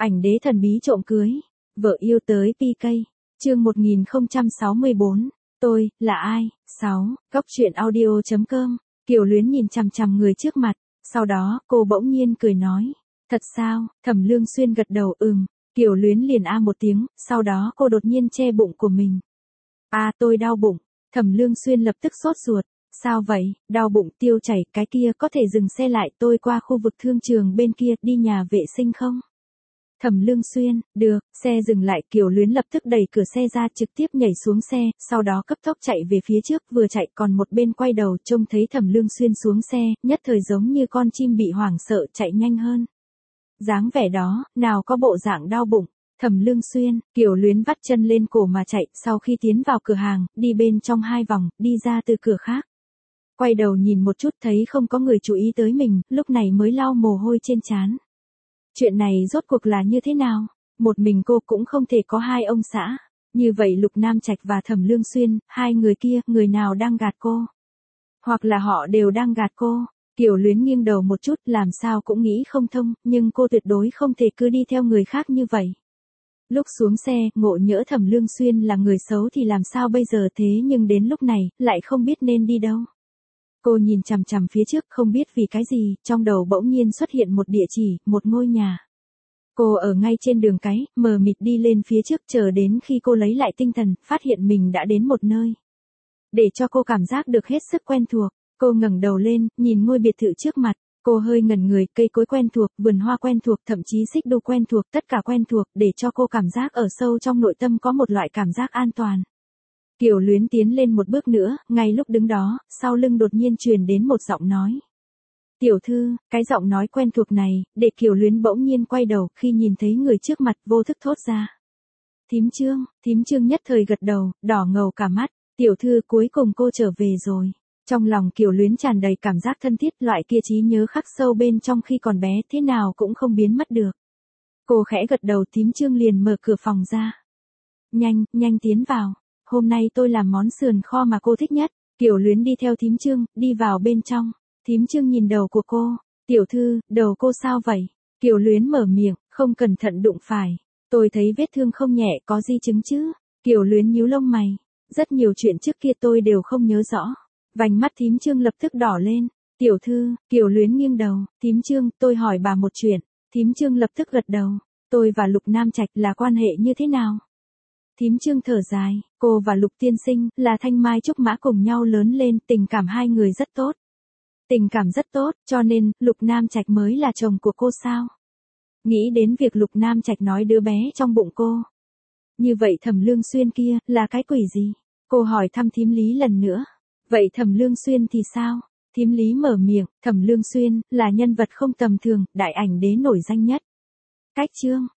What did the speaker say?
Ảnh đế thần bí trộm cưới. Vợ yêu tới PK. Chương 1064. Tôi, là ai? 6. Góc truyện audio.com. Kiều Luyến nhìn chằm chằm người trước mặt. Sau đó, cô bỗng nhiên cười nói. Thật sao? Thẩm Lương Xuyên gật đầu Kiều Luyến liền một tiếng, sau đó cô đột nhiên che bụng của mình. Tôi đau bụng. Thẩm Lương Xuyên lập tức sốt ruột. Sao vậy? Đau bụng tiêu chảy, cái kia có thể dừng xe lại, tôi qua khu vực thương trường bên kia, đi nhà vệ sinh không? Thẩm Lương Xuyên, được, xe dừng lại, Kiều Luyến lập tức đẩy cửa xe ra, trực tiếp nhảy xuống xe, sau đó cấp tốc chạy về phía trước, vừa chạy còn một bên quay đầu, trông thấy Thẩm Lương Xuyên xuống xe, nhất thời giống như con chim bị hoảng sợ chạy nhanh hơn. Dáng vẻ đó, nào có bộ dạng đau bụng. Thẩm Lương Xuyên, Kiều Luyến vắt chân lên cổ mà chạy, sau khi tiến vào cửa hàng, đi bên trong 2 vòng, đi ra từ cửa khác. Quay đầu nhìn một chút thấy không có người chú ý tới mình, lúc này mới lau mồ hôi trên trán. Chuyện này rốt cuộc là như thế nào? Một mình cô cũng không thể có 2 ông xã. Như vậy Lục Nam Trạch và Thẩm Lương Xuyên, 2 người kia, người nào đang gạt cô? Hoặc là họ đều đang gạt cô? Kiều Luyến nghiêng đầu một chút, làm sao cũng nghĩ không thông, nhưng cô tuyệt đối không thể cứ đi theo người khác như vậy. Lúc xuống xe, ngộ nhỡ Thẩm Lương Xuyên là người xấu thì làm sao bây giờ, thế nhưng đến lúc này, lại không biết nên đi đâu. Cô nhìn chằm chằm phía trước, không biết vì cái gì, trong đầu bỗng nhiên xuất hiện một địa chỉ, một ngôi nhà. Cô ở ngay trên đường cái, mờ mịt đi lên phía trước, chờ đến khi cô lấy lại tinh thần, phát hiện mình đã đến một nơi. Để cho cô cảm giác được hết sức quen thuộc, cô ngẩng đầu lên, nhìn ngôi biệt thự trước mặt. Cô hơi ngẩn người, cây cối quen thuộc, vườn hoa quen thuộc, thậm chí xích đu quen thuộc, tất cả quen thuộc, để cho cô cảm giác ở sâu trong nội tâm có một loại cảm giác an toàn. Kiều Luyến tiến lên một bước nữa, ngay lúc đứng đó, sau lưng đột nhiên truyền đến một giọng nói. Tiểu thư, cái giọng nói quen thuộc này, để Kiều Luyến bỗng nhiên quay đầu, khi nhìn thấy người trước mặt, vô thức thốt ra. Thím Trương nhất thời gật đầu, đỏ ngầu cả mắt, tiểu thư cuối cùng cô trở về rồi. Trong lòng Kiều Luyến tràn đầy cảm giác thân thiết, loại kia trí nhớ khắc sâu bên trong khi còn bé, thế nào cũng không biến mất được. Cô khẽ gật đầu, thím Trương liền mở cửa phòng ra. Nhanh tiến vào. Hôm nay tôi làm món sườn kho mà cô thích nhất. Kiều Luyến đi theo thím Trương, đi vào bên trong. Thím Trương nhìn đầu của cô. Tiểu thư, đầu cô sao vậy? Kiều Luyến mở miệng, không cẩn thận đụng phải. Tôi thấy vết thương không nhẹ, có di chứng chứ? Kiều Luyến nhíu lông mày. Rất nhiều chuyện trước kia tôi đều không nhớ rõ. Vành mắt thím Trương lập tức đỏ lên. Tiểu thư, Kiều Luyến nghiêng đầu. Thím Trương, tôi hỏi bà một chuyện. Thím Trương lập tức gật đầu. Tôi và Lục Nam Trạch là quan hệ như thế nào? Thím Trương thở dài, cô và Lục tiên sinh là thanh mai trúc mã cùng nhau lớn lên, tình cảm 2 người rất tốt. Tình cảm rất tốt, cho nên, Lục Nam Trạch mới là chồng của cô sao? Nghĩ đến việc Lục Nam Trạch nói đứa bé trong bụng cô. Như vậy Thẩm Lương Xuyên kia, là cái quỷ gì? Cô hỏi thăm thím Lý lần nữa. Vậy Thẩm Lương Xuyên thì sao? Thím Lý mở miệng, Thẩm Lương Xuyên, là nhân vật không tầm thường, đại ảnh đế nổi danh nhất. Cách chương,